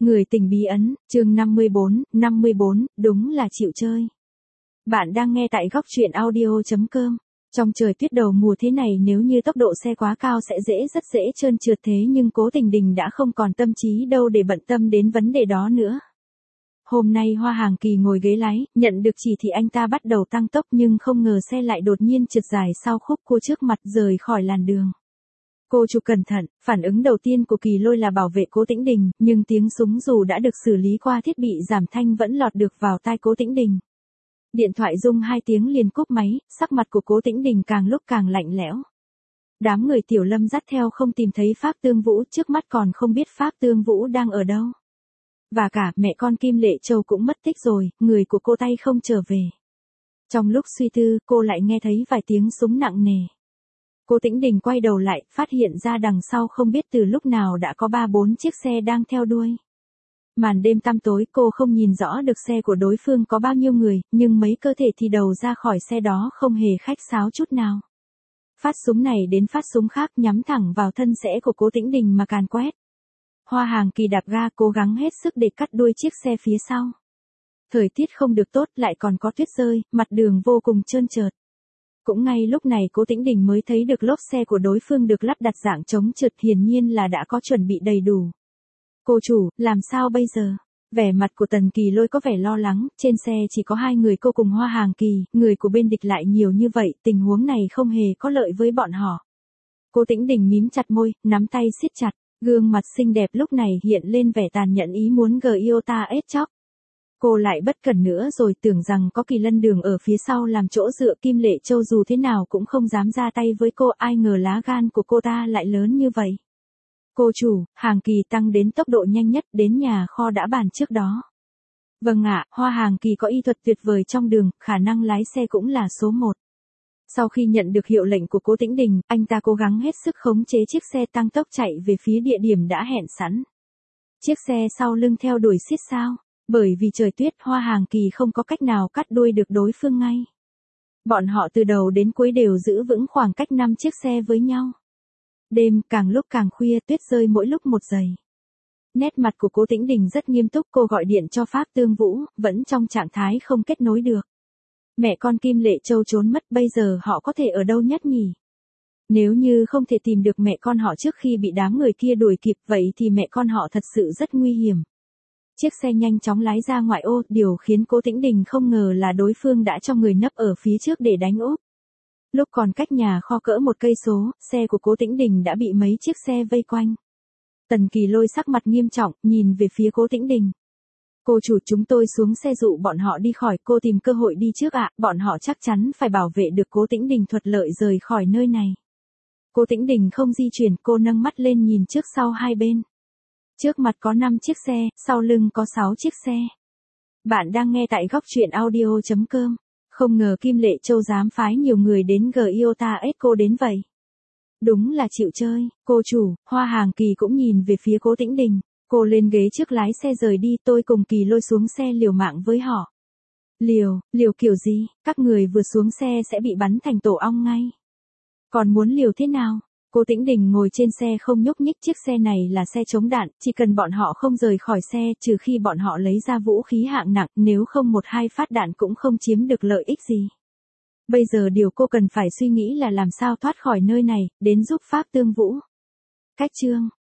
Người tình bí ẩn, chương 54, đúng là chịu chơi. Bạn đang nghe tại góc truyện audio.com. Trong trời tuyết đầu mùa thế này nếu như tốc độ xe quá cao sẽ rất dễ trơn trượt thế nhưng Cố Tình Đình đã không còn tâm trí đâu để bận tâm đến vấn đề đó nữa. Hôm nay Hoa Hàng Kỳ ngồi ghế lái, nhận được chỉ thị anh ta bắt đầu tăng tốc nhưng không ngờ xe lại đột nhiên trượt dài sau khúc cua trước mặt rời khỏi làn đường. Cô chủ cẩn thận, phản ứng đầu tiên của Kỳ Lôi là bảo vệ Cố Tĩnh Đình, nhưng tiếng súng dù đã được xử lý qua thiết bị giảm thanh vẫn lọt được vào tai Cố Tĩnh Đình. Điện thoại rung 2 tiếng liền cúp máy, sắc mặt của Cố Tĩnh Đình càng lúc càng lạnh lẽo. Đám người Tiểu Lâm dắt theo không tìm thấy Pháp Tương Vũ, trước mắt còn không biết Pháp Tương Vũ đang ở đâu. Và cả mẹ con Kim Lệ Châu cũng mất tích rồi, người của cô tay không trở về. Trong lúc suy tư, cô lại nghe thấy vài tiếng súng nặng nề. Cố Tĩnh Đình quay đầu lại, phát hiện ra đằng sau không biết từ lúc nào đã có 3-4 chiếc xe đang theo đuôi. Màn đêm tăm tối cô không nhìn rõ được xe của đối phương có bao nhiêu người, nhưng mấy cơ thể thì đầu ra khỏi xe đó không hề khách sáo chút nào. Phát súng này đến phát súng khác nhắm thẳng vào thân rẽ của Cố Tĩnh Đình mà càn quét. Hoa Hàng Kỳ đạp ga cố gắng hết sức để cắt đuôi chiếc xe phía sau. Thời tiết không được tốt lại còn có tuyết rơi, mặt đường vô cùng trơn trượt. Cũng ngay lúc này Cố Tĩnh Đình mới thấy được lốp xe của đối phương được lắp đặt dạng chống trượt, hiển nhiên là đã có chuẩn bị đầy đủ. Cô chủ, làm sao bây giờ? Vẻ mặt của Tần Kỳ Lôi có vẻ lo lắng, trên xe chỉ có 2 người cô cùng Hoa Hàng Kỳ, người của bên địch lại nhiều như vậy, tình huống này không hề có lợi với bọn họ. Cố Tĩnh Đình mím chặt môi, nắm tay siết chặt, gương mặt xinh đẹp lúc này hiện lên vẻ tàn nhẫn ý muốn Iota ết chóc. Cô lại bất cẩn nữa rồi, tưởng rằng có Kỳ Lân Đường ở phía sau làm chỗ dựa, Kim Lệ Châu dù thế nào cũng không dám ra tay với cô, ai ngờ lá gan của cô ta lại lớn như vậy. Cô chủ, Hàng Kỳ tăng đến tốc độ nhanh nhất đến nhà kho đã bàn trước đó. Vâng ạ, Hoa Hàng Kỳ có y thuật tuyệt vời trong đường, khả năng lái xe cũng là số 1. Sau khi nhận được hiệu lệnh của Cố Tĩnh Đình, anh ta cố gắng hết sức khống chế chiếc xe tăng tốc chạy về phía địa điểm đã hẹn sẵn. Chiếc xe sau lưng theo đuổi xiết sao. Bởi vì trời tuyết, Hoa Hàng Kỳ không có cách nào cắt đuôi được đối phương ngay. Bọn họ từ đầu đến cuối đều giữ vững khoảng cách 5 chiếc xe với nhau. Đêm càng lúc càng khuya, tuyết rơi mỗi lúc một giây. Nét mặt của Cố Tĩnh Đình rất nghiêm túc, cô gọi điện cho Pháp Tương Vũ, vẫn trong trạng thái không kết nối được. Mẹ con Kim Lệ Châu trốn mất, bây giờ họ có thể ở đâu nhất nhỉ? Nếu như không thể tìm được mẹ con họ trước khi bị đám người kia đuổi kịp, vậy thì mẹ con họ thật sự rất nguy hiểm. Chiếc xe nhanh chóng lái ra ngoại ô, điều khiến Cố Tĩnh Đình không ngờ là đối phương đã cho người nấp ở phía trước để đánh úp. Lúc còn cách nhà kho cỡ 1 cây số, xe của Cố Tĩnh Đình đã bị mấy chiếc xe vây quanh. Tần Kỳ Lôi sắc mặt nghiêm trọng, nhìn về phía Cố Tĩnh Đình. Cô chủ, chúng tôi xuống xe dụ bọn họ đi khỏi, cô tìm cơ hội đi trước ạ, bọn họ chắc chắn phải bảo vệ được Cố Tĩnh Đình thuận lợi rời khỏi nơi này. Cố Tĩnh Đình không di chuyển, cô nâng mắt lên nhìn trước sau hai bên. Trước mặt có 5 chiếc xe, sau lưng có 6 chiếc xe. Bạn đang nghe tại góc truyện audio.com. Không ngờ Kim Lệ Châu dám phái nhiều người đến Iota ết cô đến vậy. Đúng là chịu chơi. Cô chủ, Hoa Hàng Kỳ cũng nhìn về phía Cố Tĩnh Đình. Cô lên ghế trước lái xe rời đi, tôi cùng Kỳ Lôi xuống xe liều mạng với họ. Liều kiểu gì? Các người vừa xuống xe sẽ bị bắn thành tổ ong ngay. Còn muốn liều thế nào? Cố Tĩnh Đình ngồi trên xe không nhúc nhích, chiếc xe này là xe chống đạn, chỉ cần bọn họ không rời khỏi xe, trừ khi bọn họ lấy ra vũ khí hạng nặng, nếu không 1-2 phát đạn cũng không chiếm được lợi ích gì. Bây giờ điều cô cần phải suy nghĩ là làm sao thoát khỏi nơi này, đến giúp Pháp Tương Vũ. Cách chương